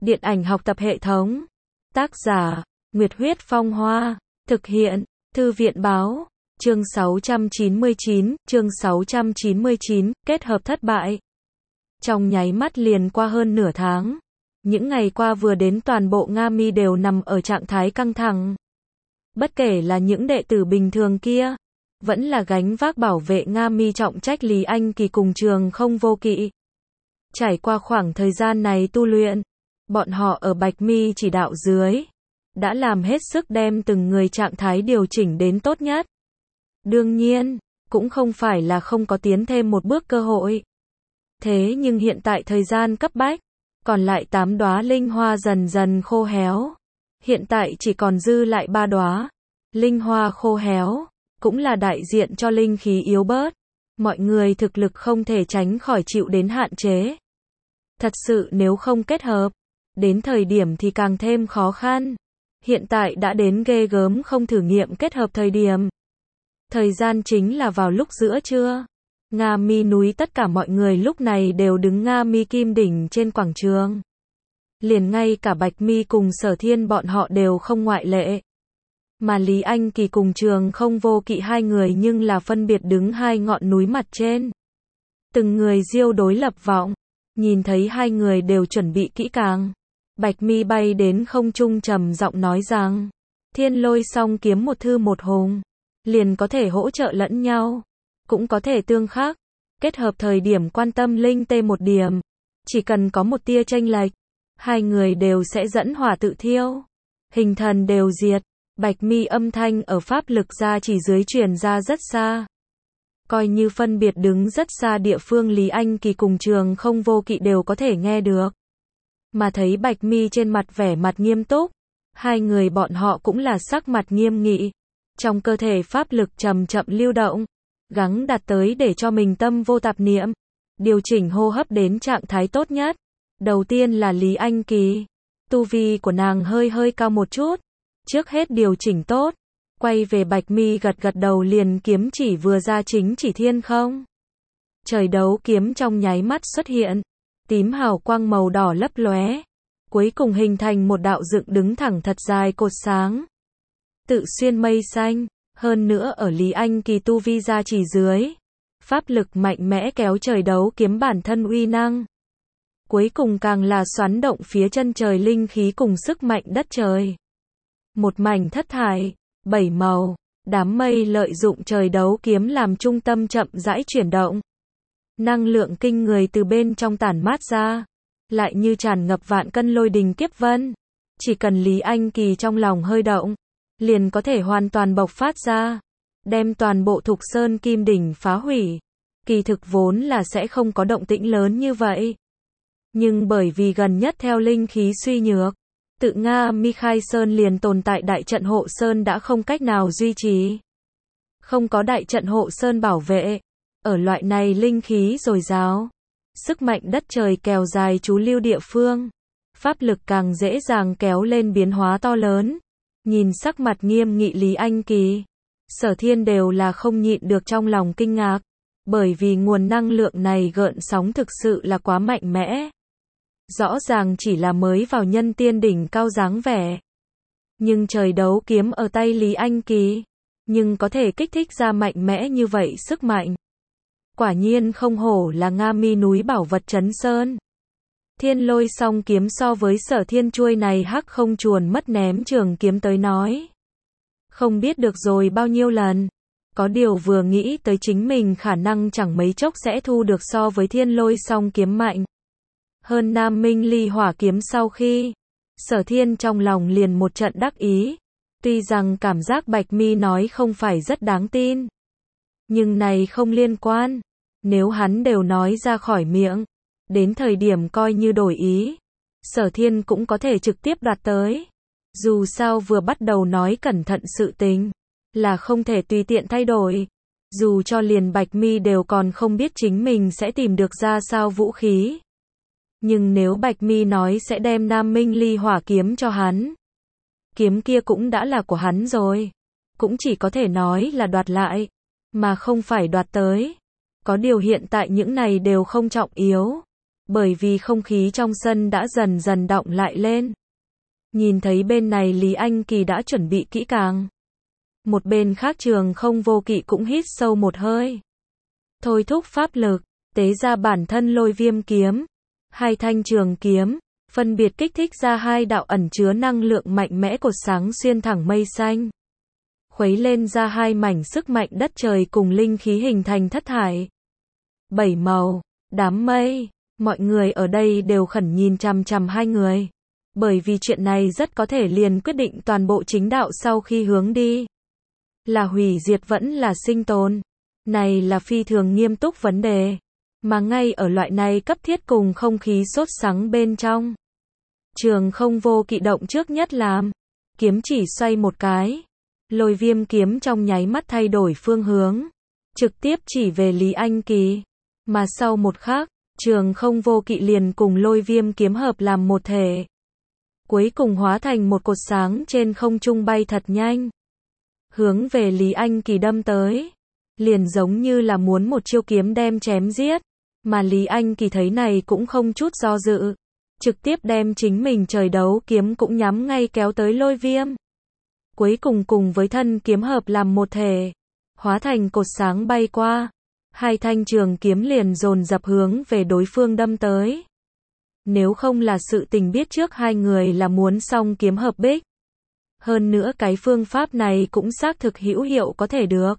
Điện ảnh học tập hệ thống. Tác giả, Nguyệt Huyết Phong Hoa. Thực hiện, Thư viện Báo. Chương 699, kết hợp thất bại. Trong nháy mắt liền qua hơn nửa tháng. Những ngày qua vừa đến toàn bộ Nga Mi đều nằm ở trạng thái căng thẳng. Bất kể là những đệ tử bình thường kia, vẫn là gánh vác bảo vệ Nga Mi trọng trách Lý Anh Kỳ cùng Trường Không Vô Kỵ. Trải qua khoảng thời gian này tu luyện, bọn họ ở Bạch Mi chỉ đạo dưới, đã làm hết sức đem từng người trạng thái điều chỉnh đến tốt nhất. Đương nhiên, cũng không phải là không có tiến thêm một bước cơ hội. Thế nhưng hiện tại thời gian cấp bách, còn lại 8 đóa linh hoa dần dần khô héo. Hiện tại chỉ còn dư lại 3 đóa. Linh hoa khô héo, cũng là đại diện cho linh khí yếu bớt. Mọi người thực lực không thể tránh khỏi chịu đến hạn chế. Thật sự nếu không kết hợp, đến thời điểm thì càng thêm khó khăn. Hiện tại đã đến ghê gớm không thử nghiệm kết hợp thời điểm. Thời gian chính là vào lúc giữa trưa. Nga Mi núi tất cả mọi người lúc này đều đứng Nga Mi Kim Đỉnh trên quảng trường. Liền ngay cả Bạch Mi cùng Sở Thiên bọn họ đều không ngoại lệ. Mà Lý Anh Kỳ cùng Trường Không Vô Kỵ hai người nhưng là phân biệt đứng hai ngọn núi mặt trên. Từng người diêu đối lập vọng. Nhìn thấy hai người đều chuẩn bị kỹ càng. Bạch Mi bay đến không trung trầm giọng nói rằng, Thiên Lôi song kiếm một thư một hùng, liền có thể hỗ trợ lẫn nhau, cũng có thể tương khắc, kết hợp thời điểm quan tâm linh tê một điểm, chỉ cần có một tia chênh lệch, hai người đều sẽ dẫn hỏa tự thiêu, hình thần đều diệt. Bạch Mi âm thanh ở pháp lực ra chỉ dưới truyền ra rất xa. Coi như phân biệt đứng rất xa địa phương Lý Anh Kỳ cùng Trường Không Vô Kỵ đều có thể nghe được. Mà thấy Bạch Mi trên mặt vẻ mặt nghiêm túc, hai người bọn họ cũng là sắc mặt nghiêm nghị. Trong cơ thể pháp lực chậm chậm lưu động, gắng đạt tới để cho mình tâm vô tạp niệm, điều chỉnh hô hấp đến trạng thái tốt nhất. Đầu tiên là Lý Anh Kỳ, tu vi của nàng hơi cao một chút, trước hết điều chỉnh tốt, quay về Bạch Mi gật gật đầu liền kiếm chỉ vừa ra chính chỉ thiên không. Trời đấu kiếm trong nháy mắt xuất hiện, tím hào quang màu đỏ lấp lóe, cuối cùng hình thành một đạo dựng đứng thẳng thật dài cột sáng. Tự xuyên mây xanh, hơn nữa ở Lý Anh Kỳ tu vi ra chỉ dưới, pháp lực mạnh mẽ kéo trời đấu kiếm bản thân uy năng. Cuối cùng càng là xoắn động phía chân trời linh khí cùng sức mạnh đất trời. Một mảnh thất thải, 7 màu, đám mây lợi dụng trời đấu kiếm làm trung tâm chậm rãi chuyển động. Năng lượng kinh người từ bên trong tản mát ra, lại như tràn ngập vạn cân lôi đình kiếp vân. Chỉ cần Lý Anh Kỳ trong lòng hơi động, liền có thể hoàn toàn bộc phát ra, đem toàn bộ Thục Sơn Kim Đỉnh phá hủy. Kỳ thực vốn là sẽ không có động tĩnh lớn như vậy. Nhưng bởi vì gần nhất theo linh khí suy nhược, tự Nga Mi khai sơn liền tồn tại đại trận hộ sơn đã không cách nào duy trì. Không có đại trận hộ sơn bảo vệ, ở loại này linh khí dồi dào, sức mạnh đất trời kéo dài trú lưu địa phương, pháp lực càng dễ dàng kéo lên biến hóa to lớn. Nhìn sắc mặt nghiêm nghị Lý Anh Kỳ, Sở Thiên đều là không nhịn được trong lòng kinh ngạc, bởi vì nguồn năng lượng này gợn sóng thực sự là quá mạnh mẽ. Rõ ràng chỉ là mới vào nhân tiên đỉnh cao dáng vẻ, nhưng trời đấu kiếm ở tay Lý Anh Kỳ, nhưng có thể kích thích ra mạnh mẽ như vậy sức mạnh. Quả nhiên không hổ là Nga Mi núi bảo vật trấn sơn. Thiên Lôi song kiếm so với Sở Thiên chuôi này hắc không chuồn mất ném trường kiếm tới nói, không biết được rồi bao nhiêu lần. Có điều vừa nghĩ tới chính mình khả năng chẳng mấy chốc sẽ thu được so với Thiên Lôi song kiếm mạnh hơn Nam Minh Ly hỏa kiếm sau khi, Sở Thiên trong lòng liền một trận đắc ý. Tuy rằng cảm giác Bạch Mi nói không phải rất đáng tin, nhưng này không liên quan. Nếu hắn đều nói ra khỏi miệng, đến thời điểm coi như đổi ý, Sở Thiên cũng có thể trực tiếp đoạt tới. Dù sao vừa bắt đầu nói cẩn thận sự tình, là không thể tùy tiện thay đổi. Dù cho liền Bạch Mi đều còn không biết chính mình sẽ tìm được ra sao vũ khí. Nhưng nếu Bạch Mi nói sẽ đem Nam Minh Ly hỏa kiếm cho hắn, kiếm kia cũng đã là của hắn rồi. Cũng chỉ có thể nói là đoạt lại, mà không phải đoạt tới. Có điều hiện tại những này đều không trọng yếu. bởi vì không khí trong sân đã dần dần đọng lại lên. Nhìn thấy bên này Lý Anh Kỳ đã chuẩn bị kỹ càng. Một bên khác Trường Không Vô Kỵ cũng hít sâu một hơi. Thôi thúc pháp lực, tế ra bản thân Lôi Viêm kiếm. Hai thanh trường kiếm, phân biệt kích thích ra hai đạo ẩn chứa năng lượng mạnh mẽ cột sáng xuyên thẳng mây xanh. Khuấy lên ra hai mảnh sức mạnh đất trời cùng linh khí hình thành thất thải. Bảy màu, đám mây, mọi người ở đây đều khẩn nhìn chằm chằm hai người. Bởi vì chuyện này rất có thể liền quyết định toàn bộ chính đạo sau khi hướng đi. Là hủy diệt vẫn là sinh tồn. Này là phi thường nghiêm túc vấn đề. Mà ngay ở loại này cấp thiết cùng không khí sốt sắng bên trong. Trường Không Vô Kỵ động trước nhất làm. Kiếm chỉ xoay một cái. Lôi Viêm kiếm trong nháy mắt thay đổi phương hướng. Trực tiếp chỉ về Lý Anh Kỳ. Mà sau một khắc, Trường Không Vô Kỵ liền cùng Lôi Viêm kiếm hợp làm một thể. Cuối cùng hóa thành một cột sáng trên không trung bay thật nhanh. Hướng về Lý Anh Kỳ đâm tới. Liền giống như là muốn một chiêu kiếm đem chém giết. Mà Lý Anh Kỳ thấy này cũng không chút do dự. Trực tiếp đem chính mình trời đấu kiếm cũng nhắm ngay kéo tới Lôi Viêm. Cuối cùng cùng với thân kiếm hợp làm một thể. Hóa thành cột sáng bay qua. Hai thanh trường kiếm liền dồn dập hướng về đối phương đâm tới. Nếu không là sự tình biết trước hai người là muốn song kiếm hợp bích. Hơn nữa cái phương pháp này cũng xác thực hữu hiệu có thể được.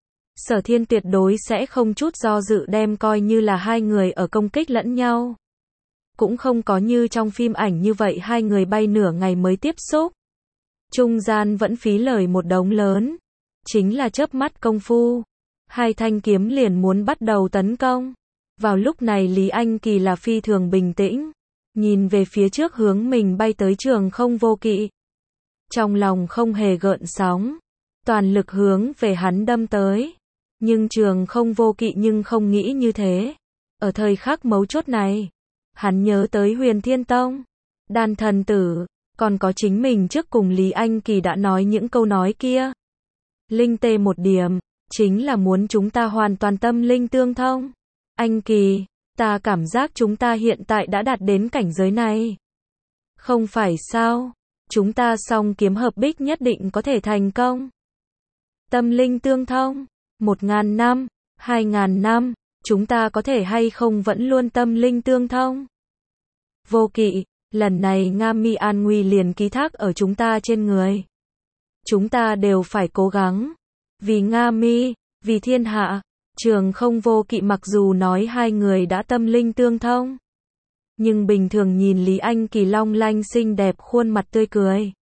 Sở Thiên tuyệt đối sẽ không chút do dự đem coi như là hai người ở công kích lẫn nhau. Cũng không có như trong phim ảnh như vậy hai người bay nửa ngày mới tiếp xúc. Trung gian vẫn phí lời một đống lớn. Chính là chớp mắt công phu. Hai thanh kiếm liền muốn bắt đầu tấn công. Vào lúc này Lý Anh Kỳ là phi thường bình tĩnh. Nhìn về phía trước hướng mình bay tới Trường Không Vô Kỵ. Trong lòng không hề gợn sóng. Toàn lực hướng về hắn đâm tới. Nhưng Trường Không Vô Kỵ nhưng không nghĩ như thế. Ở thời khắc mấu chốt này. Hắn nhớ tới Huyền Thiên Tông. Đan thần tử. Còn có chính mình trước cùng Lý Anh Kỳ đã nói những câu nói kia. Linh tê một điểm. Chính là muốn chúng ta hoàn toàn tâm linh tương thông. Anh Kỳ, ta cảm giác chúng ta hiện tại đã đạt đến cảnh giới này. Không phải sao? Chúng ta song kiếm hợp bích nhất định có thể thành công. Tâm linh tương thông, 1000 năm, 2000 năm, chúng ta có thể hay không vẫn luôn tâm linh tương thông. Vô Kỵ, lần này Nga Mi an nguy liền ký thác ở chúng ta trên người. Chúng ta đều phải cố gắng. Vì Nga Mi, vì thiên hạ. Trường Không Vô Kỵ mặc dù nói hai người đã tâm linh tương thông. Nhưng bình thường nhìn Lý Anh Kỳ long lanh xinh đẹp khuôn mặt tươi cười.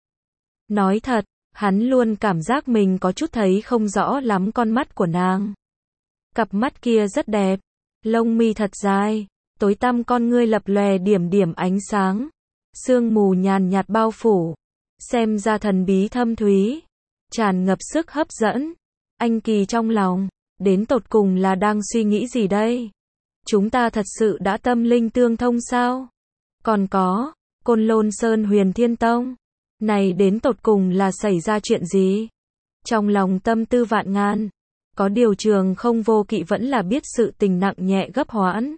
Nói thật, hắn luôn cảm giác mình có chút thấy không rõ lắm con mắt của nàng. Cặp mắt kia rất đẹp, lông mi thật dài, tối tăm con ngươi lập lòe điểm điểm ánh sáng. Sương mù nhàn nhạt bao phủ, xem ra thần bí thâm thúy, tràn ngập sức hấp dẫn. Anh Kỳ trong lòng, đến tột cùng là đang suy nghĩ gì đây? Chúng ta thật sự đã tâm linh tương thông sao? Còn có, Côn Lôn Sơn Huyền Thiên Tông, này đến tột cùng là xảy ra chuyện gì? Trong lòng tâm tư vạn ngàn, có điều Trường Không Vô Kỵ vẫn là biết sự tình nặng nhẹ gấp hoãn.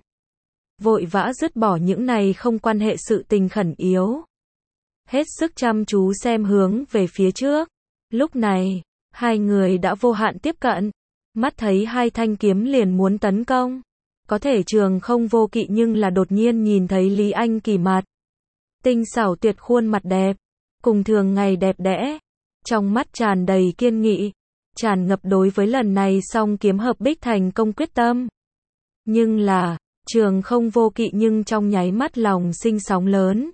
Vội vã dứt bỏ những này không quan hệ sự tình khẩn yếu. Hết sức chăm chú xem hướng về phía trước. Lúc này, hai người đã vô hạn tiếp cận. Mắt thấy hai thanh kiếm liền muốn tấn công. Có thể Trường Không Vô Kỵ nhưng là đột nhiên nhìn thấy Lý Anh Kỳ mặt. Tinh xảo tuyệt khuôn mặt đẹp. Cùng thường ngày đẹp đẽ. Trong mắt tràn đầy kiên nghị. Tràn ngập đối với lần này song kiếm hợp bích thành công quyết tâm. Nhưng là, Trường Không Vô Kỵ nhưng trong nháy mắt lòng sinh sóng lớn.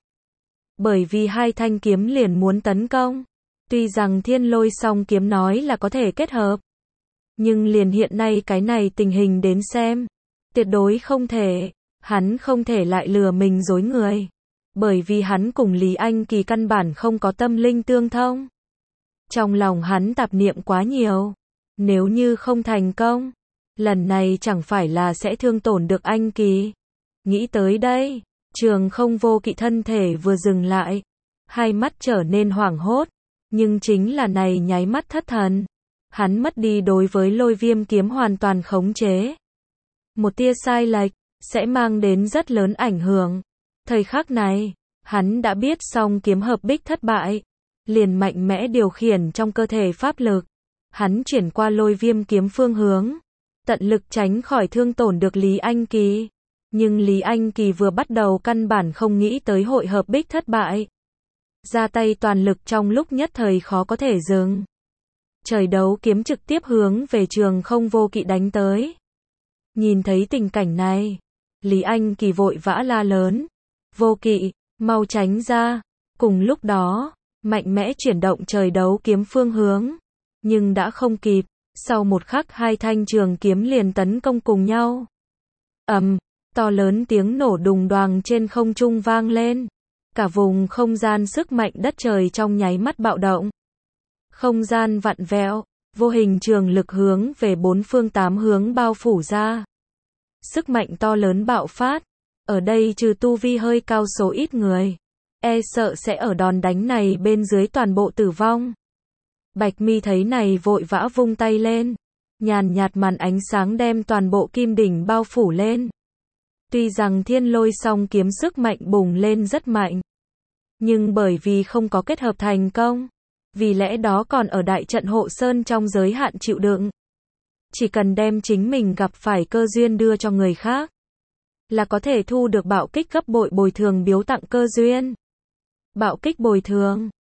Bởi vì hai thanh kiếm liền muốn tấn công. Tuy rằng Thiên Lôi song kiếm nói là có thể kết hợp. Nhưng liền hiện nay cái này tình hình đến xem. Tuyệt đối không thể. Hắn không thể lại lừa mình dối người. Bởi vì hắn cùng Lý Anh Kỳ căn bản không có tâm linh tương thông. Trong lòng hắn tạp niệm quá nhiều. Nếu như không thành công, lần này chẳng phải là sẽ thương tổn được Anh Kỳ. Nghĩ tới đây, Trường Không Vô Kỵ thân thể vừa dừng lại. Hai mắt trở nên hoảng hốt. Nhưng chính là này nháy mắt thất thần. Hắn mất đi đối với Lôi Viêm kiếm hoàn toàn khống chế. Một tia sai lệch, sẽ mang đến rất lớn ảnh hưởng. Thời khắc này, hắn đã biết song kiếm hợp bích thất bại, liền mạnh mẽ điều khiển trong cơ thể pháp lực. Hắn chuyển qua Lôi Viêm kiếm phương hướng, tận lực tránh khỏi thương tổn được Lý Anh Kỳ. Nhưng Lý Anh Kỳ vừa bắt đầu căn bản không nghĩ tới hội hợp bích thất bại. Ra tay toàn lực trong lúc nhất thời khó có thể dừng. Trời đấu kiếm trực tiếp hướng về Trường Không Vô Kỵ đánh tới. Nhìn thấy tình cảnh này, Lý Anh Kỳ vội vã la lớn. Vô Kỵ, mau tránh ra. Cùng lúc đó, mạnh mẽ chuyển động trời đấu kiếm phương hướng. Nhưng đã không kịp, sau một khắc hai thanh trường kiếm liền tấn công cùng nhau. To lớn tiếng nổ đùng đoàng trên không trung vang lên. Cả vùng không gian sức mạnh đất trời trong nháy mắt bạo động. Không gian vặn vẹo, vô hình trường lực hướng về bốn phương tám hướng bao phủ ra. Sức mạnh to lớn bạo phát. Ở đây trừ tu vi hơi cao số ít người, e sợ sẽ ở đòn đánh này bên dưới toàn bộ tử vong. Bạch Mi thấy này vội vã vung tay lên. Nhàn nhạt màn ánh sáng đem toàn bộ kim đỉnh bao phủ lên. Tuy rằng Thiên Lôi song kiếm sức mạnh bùng lên rất mạnh, nhưng bởi vì không có kết hợp thành công, vì lẽ đó còn ở đại trận hộ sơn trong giới hạn chịu đựng. Chỉ cần đem chính mình gặp phải cơ duyên đưa cho người khác, là có thể thu được bạo kích gấp bội bồi thường biếu tặng cơ duyên. Bạo kích bồi thường,